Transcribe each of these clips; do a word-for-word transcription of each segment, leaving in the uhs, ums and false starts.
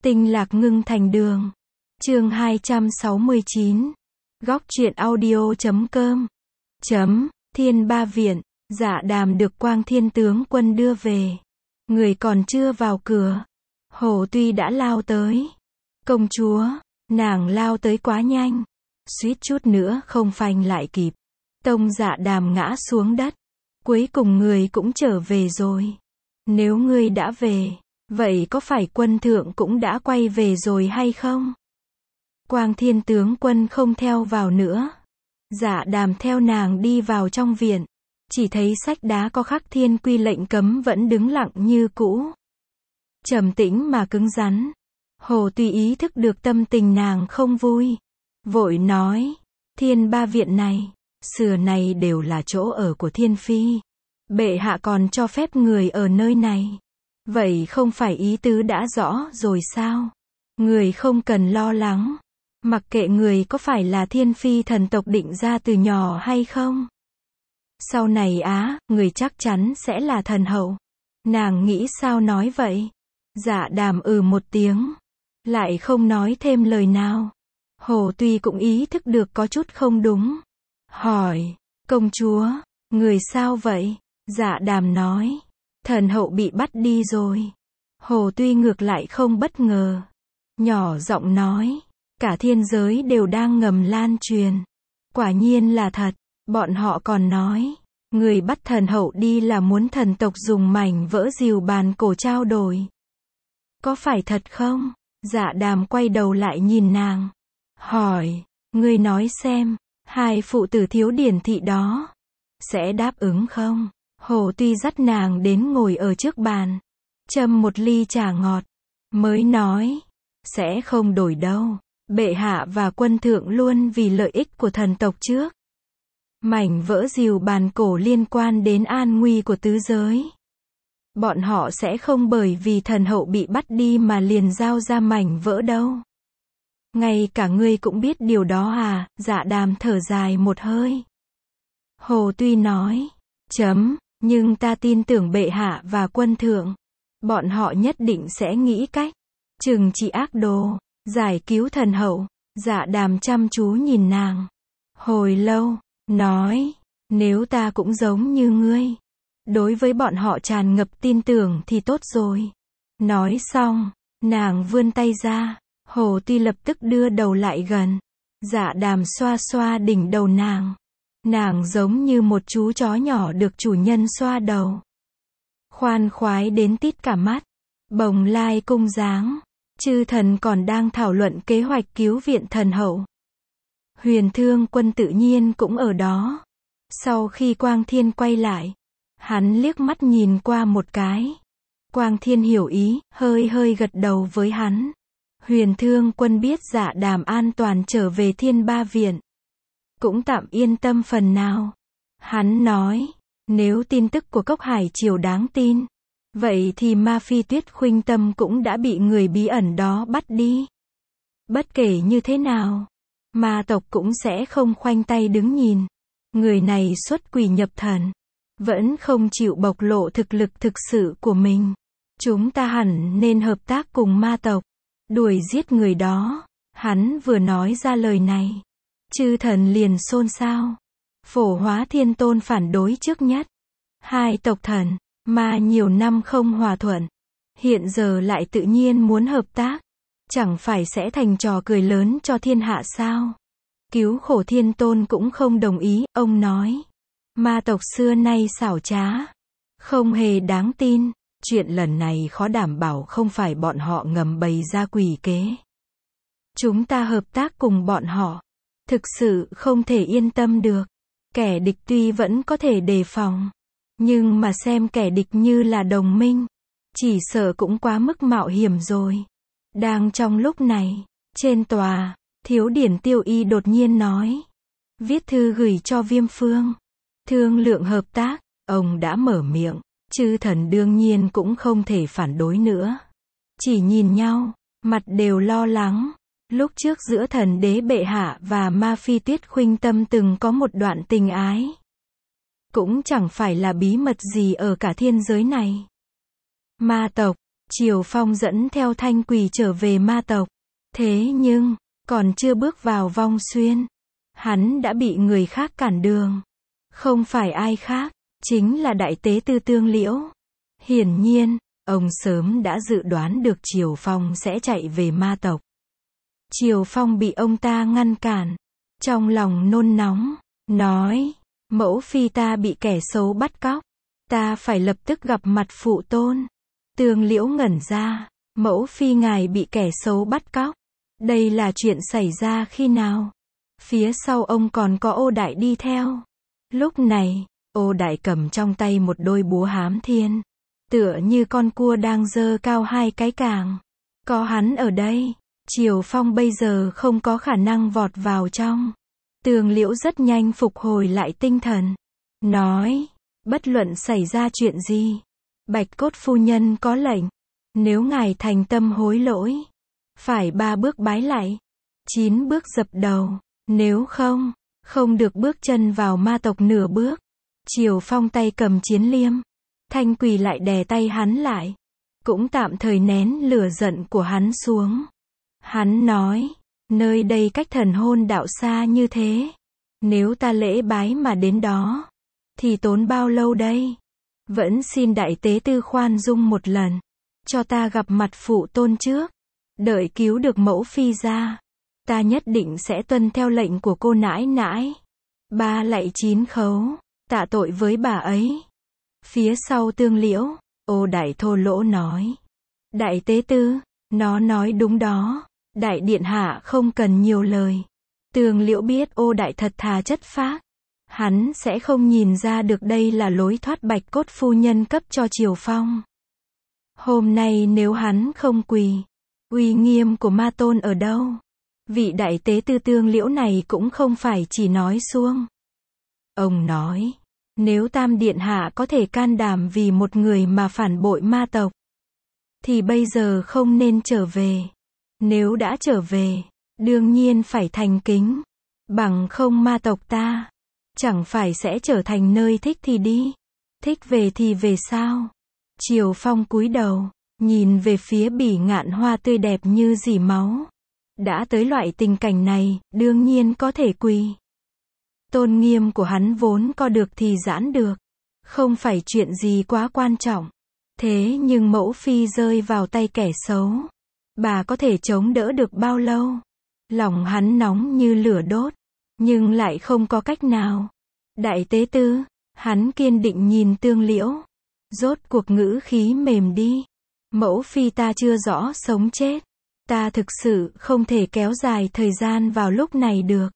Tinh lạc ngưng thành đường. Chương hai trăm sáu mươi chín. Góc truyện audio chấm com. Chấm, Thiên Ba Viện. Dạ Đàm được Quang Thiên tướng quân đưa về. Người còn chưa vào cửa, Hồ Tuy đã lao tới. Công chúa, nàng lao tới quá nhanh, suýt chút nữa không phanh lại kịp. Tông Dạ Đàm ngã xuống đất. Cuối cùng người cũng trở về rồi. Nếu ngươi đã về, vậy có phải quân thượng cũng đã quay về rồi hay không? Quang Thiên tướng quân không theo vào nữa. Dạ Đàm theo nàng đi vào trong viện. Chỉ thấy sách đá có khắc thiên quy lệnh cấm vẫn đứng lặng như cũ. Trầm tĩnh mà cứng rắn. Hồ Tuy ý thức được tâm tình nàng không vui. Vội nói, Thiên Ba Viện này, xưa này đều là chỗ ở của Thiên Phi. Bệ hạ còn cho phép người ở nơi này. Vậy không phải ý tứ đã rõ rồi sao? Người không cần lo lắng. Mặc kệ người có phải là Thiên Phi thần tộc định ra từ nhỏ hay không. Sau này á, người chắc chắn sẽ là thần hậu. Nàng nghĩ sao nói vậy? Dạ Đàm ừ một tiếng. Lại không nói thêm lời nào. Hồ Tuy cũng ý thức được có chút không đúng. Hỏi, công chúa, người sao vậy? Dạ Đàm nói, thần hậu bị bắt đi rồi. Hồ Tuy ngược lại không bất ngờ. Nhỏ giọng nói, cả thiên giới đều đang ngầm lan truyền. Quả nhiên là thật. Bọn họ còn nói, người bắt thần hậu đi là muốn thần tộc dùng mảnh vỡ rìu bàn cổ trao đổi. Có phải thật không? Dạ Đàm quay đầu lại nhìn nàng. Hỏi, ngươi nói xem, hai phụ tử thiếu điển thị đó, sẽ đáp ứng không? Hồ Tuy dắt nàng đến ngồi ở trước bàn. Châm một ly trà ngọt. Mới nói, sẽ không đổi đâu. Bệ hạ và quân thượng luôn vì lợi ích của thần tộc trước. Mảnh vỡ rìu bàn cổ liên quan đến an nguy của tứ giới. Bọn họ sẽ không bởi vì thần hậu bị bắt đi mà liền giao ra mảnh vỡ đâu. Ngay cả ngươi cũng biết điều đó à? Dạ Đàm thở dài một hơi. Hồ Tuy nói, chấm, nhưng ta tin tưởng bệ hạ và quân thượng. Bọn họ nhất định sẽ nghĩ cách trừng trị ác đồ, giải cứu thần hậu. Dạ Đàm chăm chú nhìn nàng. Hồi lâu, nói, nếu ta cũng giống như ngươi, đối với bọn họ tràn ngập tin tưởng thì tốt rồi. Nói xong, nàng vươn tay ra. Hồ Tuy lập tức đưa đầu lại gần. Dạ Đàm xoa xoa đỉnh đầu nàng. Nàng giống như một chú chó nhỏ được chủ nhân xoa đầu. Khoan khoái đến tít cả mắt. Bồng lai cung dáng. Chư thần còn đang thảo luận kế hoạch cứu viện thần hậu. Huyền Thương Quân tự nhiên cũng ở đó. Sau khi Quang Thiên quay lại, hắn liếc mắt nhìn qua một cái. Quang Thiên hiểu ý, hơi hơi gật đầu với hắn. Huyền Thương Quân biết Dạ Đàm an toàn trở về Thiên Ba Viện, cũng tạm yên tâm phần nào. Hắn nói, nếu tin tức của Cốc Hải Triều đáng tin, vậy thì Ma Phi Tuyết Khuynh Tâm cũng đã bị người bí ẩn đó bắt đi. Bất kể như thế nào, ma tộc cũng sẽ không khoanh tay đứng nhìn. Người này xuất quỷ nhập thần, vẫn không chịu bộc lộ thực lực thực sự của mình. Chúng ta hẳn nên hợp tác cùng ma tộc, đuổi giết người đó. Hắn vừa nói ra lời này, chư thần liền xôn xao. Phổ Hóa Thiên Tôn phản đối trước nhất. Hai tộc thần, ma nhiều năm không hòa thuận, hiện giờ lại tự nhiên muốn hợp tác. Chẳng phải sẽ thành trò cười lớn cho thiên hạ sao? Cứu khổ Thiên Tôn cũng không đồng ý. Ông nói, ma tộc xưa nay xảo trá, không hề đáng tin. Chuyện lần này khó đảm bảo không phải bọn họ ngầm bày ra quỷ kế. Chúng ta hợp tác cùng bọn họ, thực sự không thể yên tâm được. Kẻ địch tuy vẫn có thể đề phòng, nhưng mà xem kẻ địch như là đồng minh, chỉ sợ cũng quá mức mạo hiểm rồi. Đang trong lúc này, trên tòa, Thiếu Điển Tiêu Y đột nhiên nói, viết thư gửi cho Viêm Phương, thương lượng hợp tác. Ông đã mở miệng, chư thần đương nhiên cũng không thể phản đối nữa. Chỉ nhìn nhau, mặt đều lo lắng. Lúc trước giữa thần đế bệ hạ và Ma Phi Tuyết Khuynh Tâm từng có một đoạn tình ái. Cũng chẳng phải là bí mật gì ở cả thiên giới này. Ma tộc, Triều Phong dẫn theo Thanh Quỳ trở về ma tộc. Thế nhưng, còn chưa bước vào Vong Xuyên, hắn đã bị người khác cản đường. Không phải ai khác, chính là Đại Tế Tư Tương Liễu. Hiển nhiên, ông sớm đã dự đoán được Triều Phong sẽ chạy về ma tộc. Triều Phong bị ông ta ngăn cản, trong lòng nôn nóng, nói, mẫu phi ta bị kẻ xấu bắt cóc, ta phải lập tức gặp mặt phụ tôn. Tương Liễu ngẩn ra, mẫu phi ngài bị kẻ xấu bắt cóc, đây là chuyện xảy ra khi nào? Phía sau ông còn có Ô Đại đi theo. Lúc này, Ô Đại cầm trong tay một đôi búa hám thiên, tựa như con cua đang giơ cao hai cái càng. Có hắn ở đây, Triều Phong bây giờ không có khả năng vọt vào trong. Tương Liễu rất nhanh phục hồi lại tinh thần, nói, bất luận xảy ra chuyện gì, Bạch Cốt phu nhân có lệnh, nếu ngài thành tâm hối lỗi, phải ba bước bái lạy, chín bước dập đầu, nếu không, không được bước chân vào ma tộc nửa bước. Triều Phong tay cầm chiến liêm, Thanh Quỳ lại đè tay hắn lại, cũng tạm thời nén lửa giận của hắn xuống. Hắn nói, nơi đây cách thần hôn đạo xa như thế, nếu ta lễ bái mà đến đó, thì tốn bao lâu đây? Vẫn xin Đại Tế Tư khoan dung một lần, cho ta gặp mặt phụ tôn trước, đợi cứu được mẫu phi ra, ta nhất định sẽ tuân theo lệnh của cô nãi nãi. Ba lạy chín khấu, tạ tội với bà ấy. Phía sau Tương Liễu, Ô Đại thô lỗ nói, Đại Tế Tư, nó nói đúng đó, Đại điện hạ không cần nhiều lời. Tương Liễu biết Ô Đại thật thà chất phác, hắn sẽ không nhìn ra được đây là lối thoát Bạch Cốt phu nhân cấp cho Triều Phong. Hôm nay nếu hắn không quỳ, uy nghiêm của ma tôn ở đâu? Vị Đại Tế Tư Tương Liễu này cũng không phải chỉ nói suông. Ông nói, nếu Tam điện hạ có thể can đảm vì một người mà phản bội ma tộc, thì bây giờ không nên trở về. Nếu đã trở về, đương nhiên phải thành kính, bằng không ma tộc ta chẳng phải sẽ trở thành nơi thích thì đi, thích về thì về sao? Triều Phong cúi đầu, nhìn về phía bỉ ngạn hoa tươi đẹp như dỉ máu. Đã tới loại tình cảnh này, đương nhiên có thể quỳ. Tôn nghiêm của hắn vốn co được thì giãn được, không phải chuyện gì quá quan trọng. Thế nhưng mẫu phi rơi vào tay kẻ xấu, bà có thể chống đỡ được bao lâu? Lòng hắn nóng như lửa đốt, nhưng lại không có cách nào. Đại Tế Tư, hắn kiên định nhìn Tương Liễu, rốt cuộc ngữ khí mềm đi. Mẫu phi ta chưa rõ sống chết, ta thực sự không thể kéo dài thời gian vào lúc này được.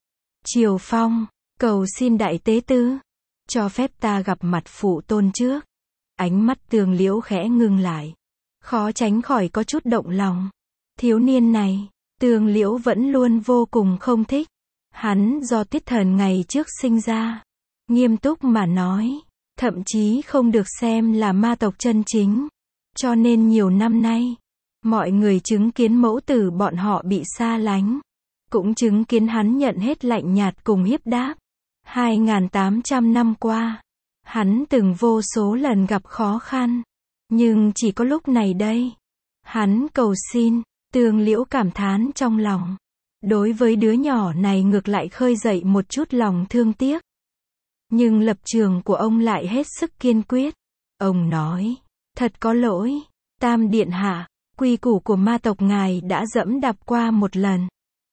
Triều Phong, cầu xin Đại Tế Tư, cho phép ta gặp mặt phụ tôn trước. Ánh mắt Tương Liễu khẽ ngưng lại, khó tránh khỏi có chút động lòng. Thiếu niên này, Tương Liễu vẫn luôn vô cùng không thích. Hắn do tiết thần ngày trước sinh ra, nghiêm túc mà nói, thậm chí không được xem là ma tộc chân chính. Cho nên nhiều năm nay, mọi người chứng kiến mẫu tử bọn họ bị xa lánh, cũng chứng kiến hắn nhận hết lạnh nhạt cùng hiếp đáp. hai nghìn tám trăm năm qua, hắn từng vô số lần gặp khó khăn, nhưng chỉ có lúc này đây, hắn cầu xin. Tương Liễu cảm thán trong lòng, đối với đứa nhỏ này ngược lại khơi dậy một chút lòng thương tiếc. Nhưng lập trường của ông lại hết sức kiên quyết. Ông nói, thật có lỗi, Tam điện hạ, quy củ của ma tộc ngài đã dẫm đạp qua một lần.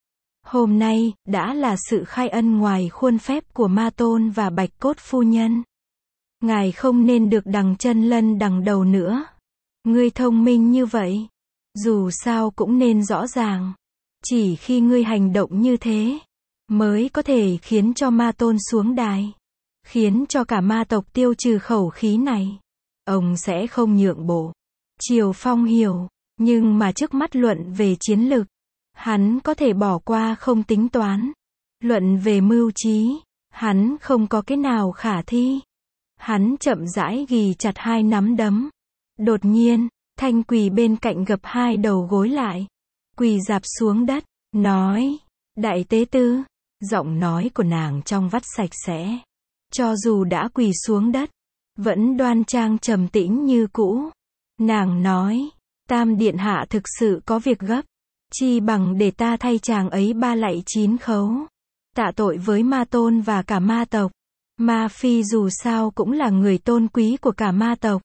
Hôm nay, đã là sự khai ân ngoài khuôn phép của ma tôn và Bạch Cốt phu nhân. Ngài không nên được đằng chân lân đằng đầu nữa. Ngươi thông minh như vậy, dù sao cũng nên rõ ràng. Chỉ khi ngươi hành động như thế, mới có thể khiến cho ma tôn xuống đài, khiến cho cả ma tộc tiêu trừ khẩu khí này. Ông sẽ không nhượng bộ. Triều Phong hiểu, nhưng mà trước mắt luận về chiến lược, hắn có thể bỏ qua không tính toán. Luận về mưu trí, hắn không có cái nào khả thi. Hắn chậm rãi ghì chặt hai nắm đấm. Đột nhiên, Thanh Quỳ bên cạnh gập hai đầu gối lại, quỳ rạp xuống đất, nói, Đại Tế Tư. Giọng nói của nàng trong vắt sạch sẽ, cho dù đã quỳ xuống đất, vẫn đoan trang trầm tĩnh như cũ. Nàng nói, Tam điện hạ thực sự có việc gấp, chi bằng để ta thay chàng ấy ba lạy chín khấu, tạ tội với ma tôn và cả ma tộc. Ma phi dù sao cũng là người tôn quý của cả ma tộc.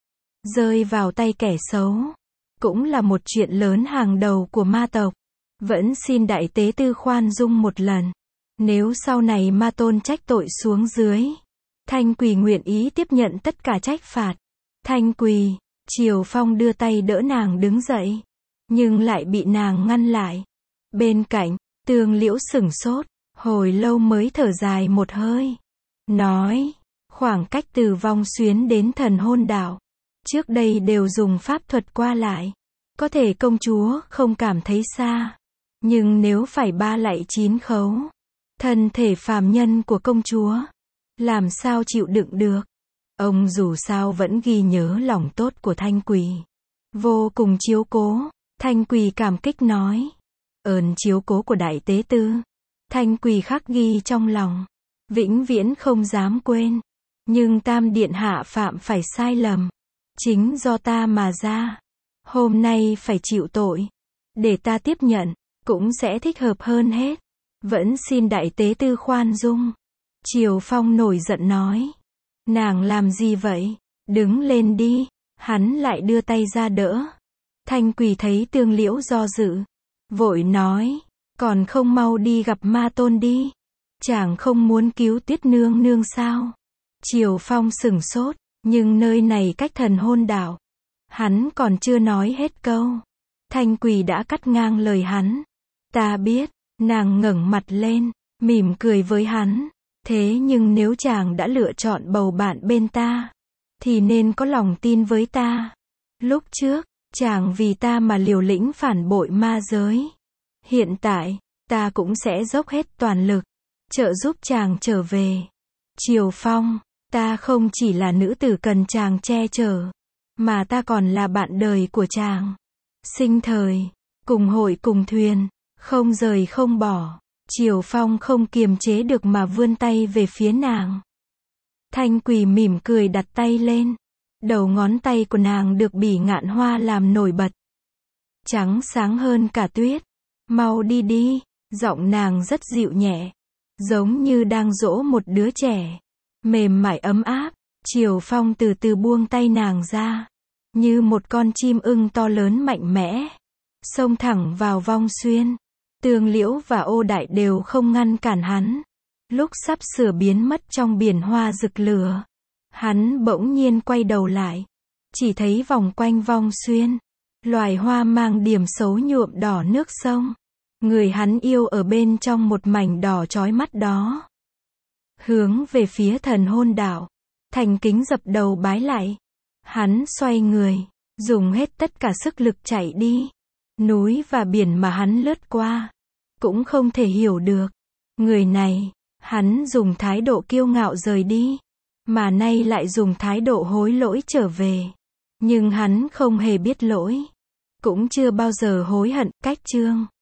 Rơi vào tay kẻ xấu, cũng là một chuyện lớn hàng đầu của ma tộc. Vẫn xin đại tế tư khoan dung một lần. Nếu sau này ma tôn trách tội xuống dưới, Thanh Quỳ nguyện ý tiếp nhận tất cả trách phạt. Thanh Quỳ, Triều Phong đưa tay đỡ nàng đứng dậy, nhưng lại bị nàng ngăn lại. Bên cạnh, Tương Liễu sửng sốt, hồi lâu mới thở dài một hơi. Nói, khoảng cách từ Vong Xuyến đến Thần Hôn Đảo, trước đây đều dùng pháp thuật qua lại. Có thể công chúa không cảm thấy xa. Nhưng nếu phải ba lạy chín khấu, thân thể phàm nhân của công chúa, làm sao chịu đựng được. Ông dù sao vẫn ghi nhớ lòng tốt của Thanh Quỳ, vô cùng chiếu cố. Thanh Quỳ cảm kích nói, ơn chiếu cố của đại tế tư, Thanh Quỳ khắc ghi trong lòng, vĩnh viễn không dám quên. Nhưng Tam điện hạ phạm phải sai lầm, chính do ta mà ra, hôm nay phải chịu tội, để ta tiếp nhận, cũng sẽ thích hợp hơn hết. Vẫn xin đại tế tư khoan dung. Triều Phong nổi giận nói, nàng làm gì vậy, đứng lên đi. Hắn lại đưa tay ra đỡ. Thanh Quỳ thấy Tương Liễu do dự, vội nói, còn không mau đi gặp ma tôn đi. Chàng không muốn cứu Tuyết nương nương sao? Triều Phong sửng sốt, nhưng nơi này cách Thần Hôn Đảo. Hắn còn chưa nói hết câu, Thanh Quỳ đã cắt ngang lời hắn. Ta biết. Nàng ngẩng mặt lên, mỉm cười với hắn. Thế nhưng nếu chàng đã lựa chọn bầu bạn bên ta, thì nên có lòng tin với ta. Lúc trước, chàng vì ta mà liều lĩnh phản bội ma giới. Hiện tại, ta cũng sẽ dốc hết toàn lực, trợ giúp chàng trở về. Triều Phong, ta không chỉ là nữ tử cần chàng che chở, mà ta còn là bạn đời của chàng. Sinh thời, cùng hội cùng thuyền, không rời không bỏ. Triều Phong không kiềm chế được mà vươn tay về phía nàng. Thanh Quỳ mỉm cười đặt tay lên. Đầu ngón tay của nàng được bỉ ngạn hoa làm nổi bật, trắng sáng hơn cả tuyết. Mau đi đi. Giọng nàng rất dịu nhẹ, giống như đang dỗ một đứa trẻ, mềm mại ấm áp. Triều Phong từ từ buông tay nàng ra, như một con chim ưng to lớn mạnh mẽ, xông thẳng vào Vong Xuyên. Tương Liễu và Ô Đại đều không ngăn cản hắn. Lúc sắp sửa biến mất trong biển hoa rực lửa, hắn bỗng nhiên quay đầu lại, chỉ thấy vòng quanh Vong Xuyên, loài hoa mang điểm xấu nhuộm đỏ nước sông. Người hắn yêu ở bên trong một mảnh đỏ chói mắt đó. Hướng về phía Thần Hôn Đảo, thành kính dập đầu bái lại. Hắn xoay người, dùng hết tất cả sức lực chạy đi. Núi và biển mà hắn lướt qua, cũng không thể hiểu được. Người này, hắn dùng thái độ kiêu ngạo rời đi, mà nay lại dùng thái độ hối lỗi trở về. Nhưng hắn không hề biết lỗi, cũng chưa bao giờ hối hận. Cách chương